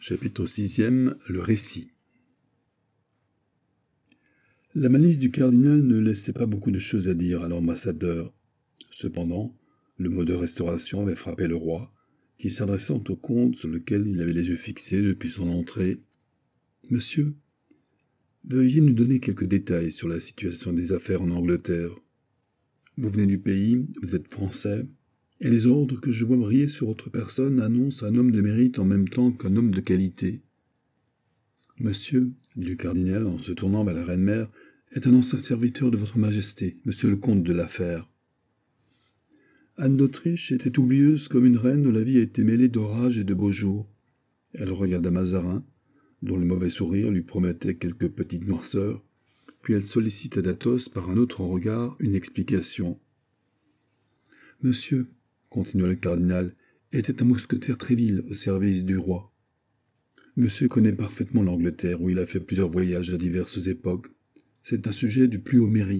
Chapitre 6e. Le récit. La malice du cardinal ne laissait pas beaucoup de choses à dire à l'ambassadeur. Cependant, le mot de restauration avait frappé le roi, qui, s'adressant au comte sur lequel il avait les yeux fixés depuis son entrée. « Monsieur, veuillez nous donner quelques détails sur la situation des affaires en Angleterre. Vous venez du pays, vous êtes français, et les ordres que je vois briller sur votre personne annoncent un homme de mérite en même temps qu'un homme de qualité. »« Monsieur, dit le cardinal en se tournant vers la reine-mère, est un ancien serviteur de votre majesté, monsieur le comte de la Fère. » Anne d'Autriche était oublieuse comme une reine dont la vie a été mêlée d'orages et de beaux jours. Elle regarda Mazarin, dont le mauvais sourire lui promettait quelques petites noirceurs, puis elle sollicita d'Athos par un autre regard une explication. « Monsieur, continua le cardinal, était un mousquetaire Tréville au service du roi. Monsieur connaît parfaitement l'Angleterre, où il a fait plusieurs voyages à diverses époques. C'est un sujet du plus haut mérite. »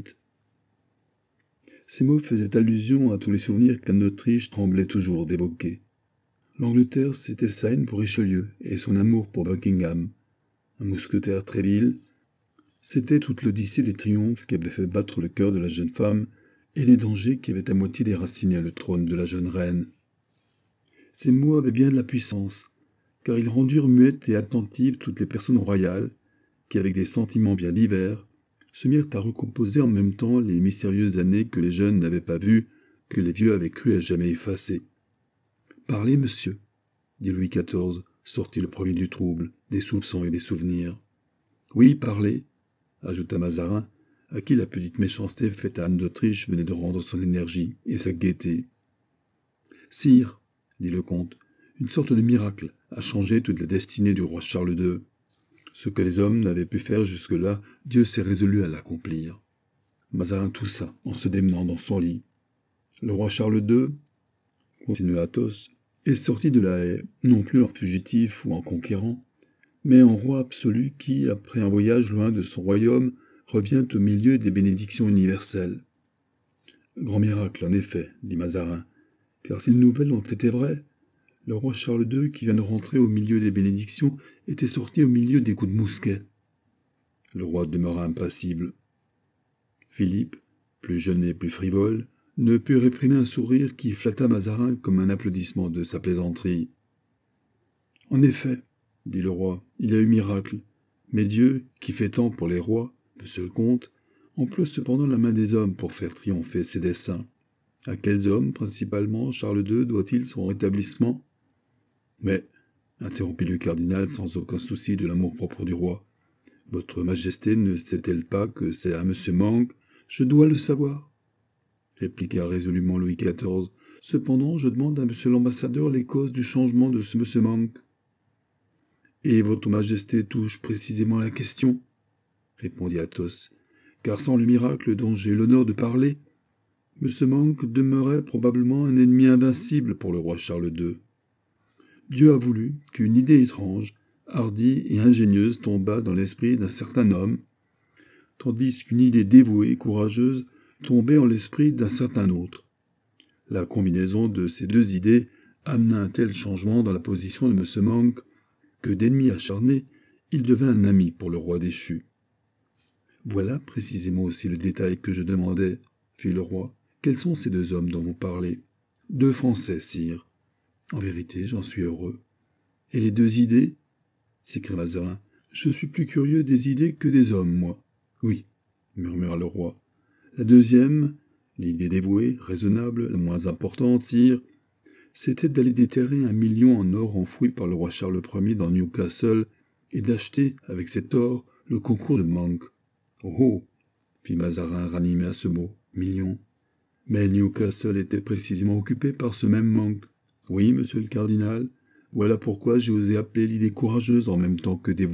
Ces mots faisaient allusion à tous les souvenirs qu'Anne d'Autriche tremblait toujours d'évoquer. L'Angleterre, c'était sa haine pour Richelieu et son amour pour Buckingham. Un mousquetaire Tréville, c'était toute l'odyssée des triomphes qui avaient fait battre le cœur de la jeune femme et des dangers qui avaient à moitié déraciné le trône de la jeune reine. Ces mots avaient bien de la puissance, car ils rendurent muettes et attentives toutes les personnes royales, qui, avec des sentiments bien divers, se mirent à recomposer en même temps les mystérieuses années que les jeunes n'avaient pas vues, que les vieux avaient cru à jamais effacer. « Parlez, monsieur, » dit Louis XIV, sorti le premier du trouble, des soupçons et des souvenirs. « Oui, parlez, » ajouta Mazarin, à qui la petite méchanceté faite à Anne d'Autriche venait de rendre son énergie et sa gaieté. « Sire, » dit le comte, « une sorte de miracle a changé toute la destinée du roi Charles II. Ce que les hommes n'avaient pu faire jusque-là, Dieu s'est résolu à l'accomplir. » Mazarin toussa en se démenant dans son lit. « Le roi Charles II, » continua Athos, « est sorti de la haie, non plus en fugitif ou en conquérant, mais en roi absolu qui, après un voyage loin de son royaume, revient au milieu des bénédictions universelles. »« Grand miracle, en effet, dit Mazarin, car si les nouvelles ont été vraies, le roi Charles II, qui vient de rentrer au milieu des bénédictions, était sorti au milieu des coups de mousquet. » Le roi demeura impassible. Philippe, plus jeune et plus frivole, ne put réprimer un sourire qui flatta Mazarin comme un applaudissement de sa plaisanterie. « En effet, dit le roi, il y a eu miracle, mais Dieu, qui fait tant pour les rois, monsieur le comte, emploie cependant la main des hommes pour faire triompher ses desseins. À quels hommes, principalement, Charles II doit-il son rétablissement ? » « Mais, interrompit le cardinal sans aucun souci de l'amour-propre du roi, votre majesté ne sait-elle pas que c'est à M. Monk ? Je dois le savoir, répliqua résolument Louis XIV. Cependant, je demande à M. l'ambassadeur les causes du changement de ce M. Monk. Et votre majesté touche précisément la question, répondit Athos, car sans le miracle dont j'ai eu l'honneur de parler, M. Monk demeurait probablement un ennemi invincible pour le roi Charles II. Dieu a voulu qu'une idée étrange, hardie et ingénieuse tombât dans l'esprit d'un certain homme, tandis qu'une idée dévouée et courageuse tombait en l'esprit d'un certain autre. La combinaison de ces deux idées amena un tel changement dans la position de M. Monk que d'ennemi acharné, il devint un ami pour le roi déchu. « Voilà précisément aussi le détail que je demandais, » fit le roi. « Quels sont ces deux hommes dont vous parlez ? » « 2 Français, sire. »« En vérité, j'en suis heureux. »« Et les 2 idées ?» s'écria Mazarin. « Je suis plus curieux des idées que des hommes, moi. »« Oui, » murmura le roi. « La deuxième, l'idée dévouée, raisonnable, la moins importante, sire, c'était d'aller déterrer 1 million en or enfoui par le roi Charles Ier dans Newcastle et d'acheter, avec cet or, le concours de Monk. »« Oh oh !» fit Mazarin ranimé à ce mot. « Million. » Mais Newcastle était précisément occupé par ce même Monk. « Oui, monsieur le cardinal, voilà pourquoi j'ai osé appeler l'idée courageuse en même temps que dévouée. »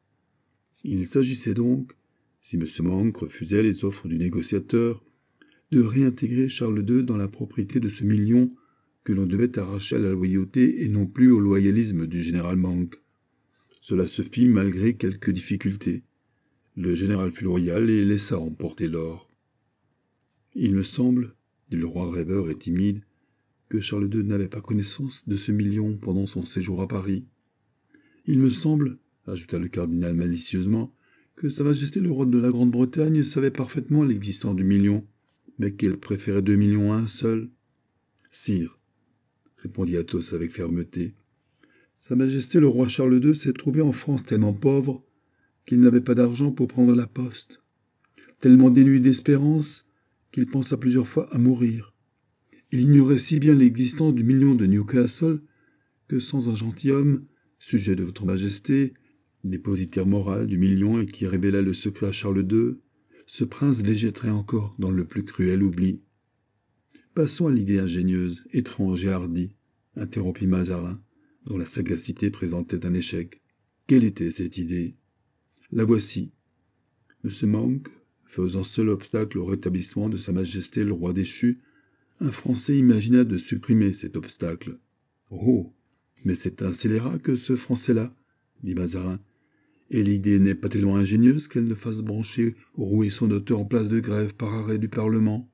Il s'agissait donc, si M. Monk refusait les offres du négociateur, de réintégrer Charles II dans la propriété de ce million que l'on devait arracher à la loyauté et non plus au loyalisme du général Monk. Cela se fit malgré quelques difficultés. Le général fut loyal et laissa emporter l'or. « Il me semble, dit le roi rêveur et timide, que Charles II n'avait pas connaissance de ce million pendant son séjour à Paris. Il me semble, ajouta le cardinal malicieusement, que Sa Majesté le roi de la Grande-Bretagne savait parfaitement l'existence du million, mais qu'elle préférait 2 millions à un seul. Sire, répondit Athos avec fermeté, Sa Majesté le roi Charles II s'est trouvé en France tellement pauvre qu'il n'avait pas d'argent pour prendre la poste, tellement dénué d'espérance qu'il pensa plusieurs fois à mourir. Il ignorait si bien l'existence du million de Newcastle que sans un gentilhomme, sujet de votre Majesté, dépositaire moral du million et qui révéla le secret à Charles II, ce prince végéterait encore dans le plus cruel oubli. Passons à l'idée ingénieuse, étrange et hardie, interrompit Mazarin, dont la sagacité présentait un échec. Quelle était cette idée? La voici. M. Monk, faisant seul obstacle au rétablissement de Sa Majesté le roi déchu, un Français imagina de supprimer cet obstacle. Oh, mais c'est un scélérat que ce Français-là, dit Mazarin, et l'idée n'est pas tellement ingénieuse qu'elle ne fasse brancher au rouet son auteur en place de grève par arrêt du Parlement.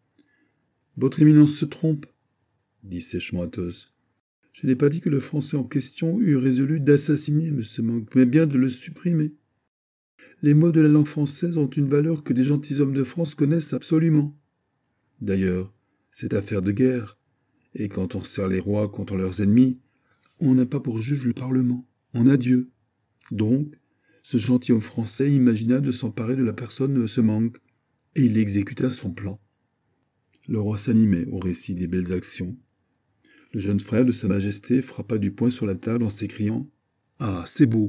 Votre éminence se trompe, dit sèchement Athos. Je n'ai pas dit que le Français en question eût résolu d'assassiner M. Monk, mais bien de le supprimer. Les mots de la langue française ont une valeur que les gentilshommes de France connaissent absolument. D'ailleurs, c'est affaire de guerre, et quand on sert les rois contre leurs ennemis, on n'a pas pour juge le Parlement, on a Dieu. Donc, ce gentilhomme français imagina de s'emparer de la personne de M. Monk, et il exécuta son plan. Le roi s'animait au récit des belles actions. Le jeune frère de Sa Majesté frappa du poing sur la table en s'écriant « Ah, c'est beau !»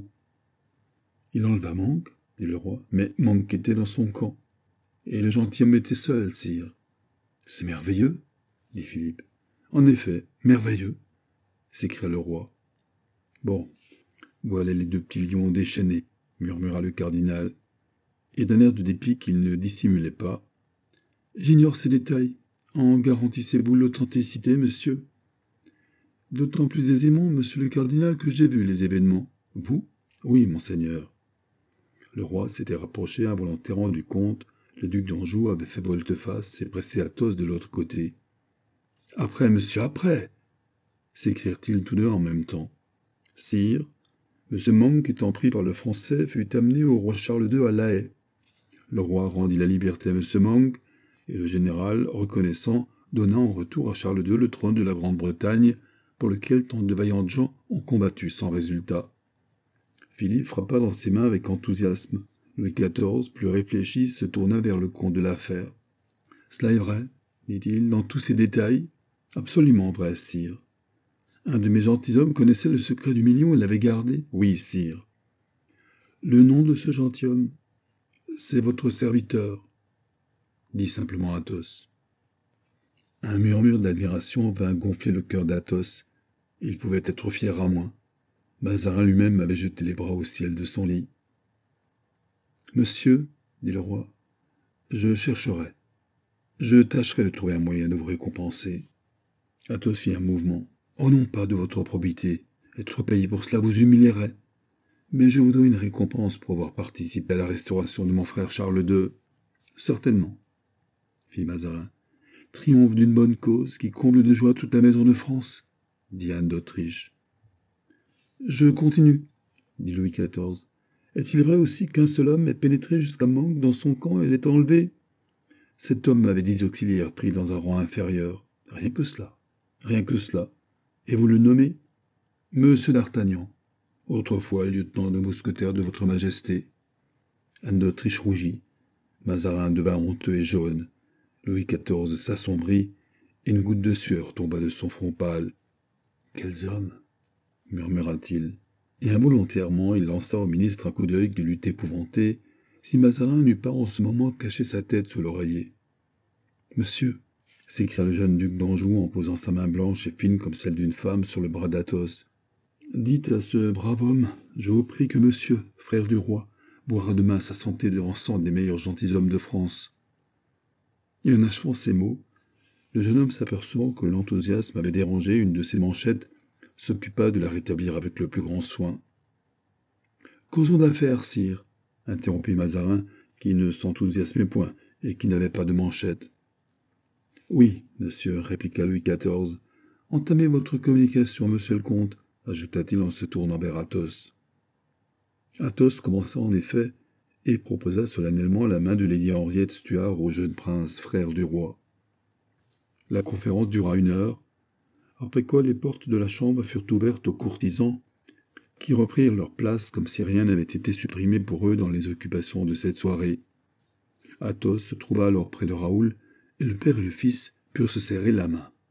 Il enleva Monk, dit le roi, mais Monk était dans son camp, et le gentilhomme était seul, sire. « C'est merveilleux, dit Philippe. « En effet, merveilleux, s'écria le roi. « Bon, voilà les 2 petits lions déchaînés, murmura le cardinal, et d'un air de dépit qu'il ne dissimulait pas. J'ignore ces détails. En garantissez-vous l'authenticité, monsieur? D'autant plus aisément, monsieur le cardinal, que j'ai vu les événements. Vous? Oui, monseigneur. Le roi s'était rapproché involontairement du comte. Le duc d'Anjou avait fait volte-face et pressé Athos de l'autre côté. « Après, monsieur, après !» s'écrièrent-ils tous deux en même temps. « Sire, M. Monk, étant pris par le Français, fut amené au roi Charles II à La Haye. Le roi rendit la liberté à M. Monk, et le général, reconnaissant, donna en retour à Charles II le trône de la Grande-Bretagne, pour lequel tant de vaillantes gens ont combattu sans résultat. » Philippe frappa dans ses mains avec enthousiasme. Louis XIV, plus réfléchi, se tourna vers le comte de la Fère. « Cela est vrai, dit-il, dans tous ses détails. Absolument vrai, sire. Un de mes gentilshommes connaissait le secret du million et l'avait gardé. Oui, sire. Le nom de ce gentilhomme, c'est votre serviteur, dit simplement Athos. Un murmure d'admiration vint gonfler le cœur d'Athos. Il pouvait être fier à moins. Mazarin lui-même avait jeté les bras au ciel de son lit. « Monsieur, dit le roi, je chercherai. Je tâcherai de trouver un moyen de vous récompenser. » Athos fit un mouvement. « Oh non, pas de votre probité. Être payé pour cela vous humilierait. Mais je vous donne une récompense pour avoir participé à la restauration de mon frère Charles II. »« Certainement, » fit Mazarin. « Triomphe d'une bonne cause qui comble de joie toute la maison de France, » dit Anne d'Autriche. « Je continue, » dit Louis XIV. « Est-il vrai aussi qu'un seul homme ait pénétré jusqu'à Monk dans son camp et l'ait enlevé? Cet homme avait 10 auxiliaires pris dans un rang inférieur. Rien que cela. Rien que cela. Et vous le nommez Monsieur d'Artagnan, autrefois lieutenant de mousquetaires de votre Majesté. » Anne d'Autriche rougit. Mazarin devint honteux et jaune. Louis XIV s'assombrit, et une goutte de sueur tomba de son front pâle. « Quels hommes !» murmura-t-il, et involontairement il lança au ministre un coup d'œil qui l'eût épouvanté, si Mazarin n'eût pas en ce moment caché sa tête sous l'oreiller. « Monsieur !» s'écria le jeune duc d'Anjou en posant sa main blanche et fine comme celle d'une femme sur le bras d'Athos. « Dites à ce brave homme, je vous prie que monsieur, frère du roi, boira demain sa santé devant 100 des meilleurs gentilshommes de France. » Et en achevant ces mots, le jeune homme, s'apercevant que l'enthousiasme avait dérangé une de ses manchettes, s'occupa de la rétablir avec le plus grand soin. « Causons d'affaires, sire, » interrompit Mazarin, qui ne s'enthousiasmait point et qui n'avait pas de manchette. « Oui, monsieur, répliqua Louis XIV. « Entamez votre communication, monsieur le comte, ajouta-t-il en se tournant vers Athos. Athos commença en effet et proposa solennellement la main de Lady Henriette Stuart au jeune prince, frère du roi. La conférence dura 1 heure, après quoi les portes de la chambre furent ouvertes aux courtisans, qui reprirent leur place comme si rien n'avait été supprimé pour eux dans les occupations de cette soirée. Athos se trouva alors près de Raoul, et le père et le fils purent se serrer la main.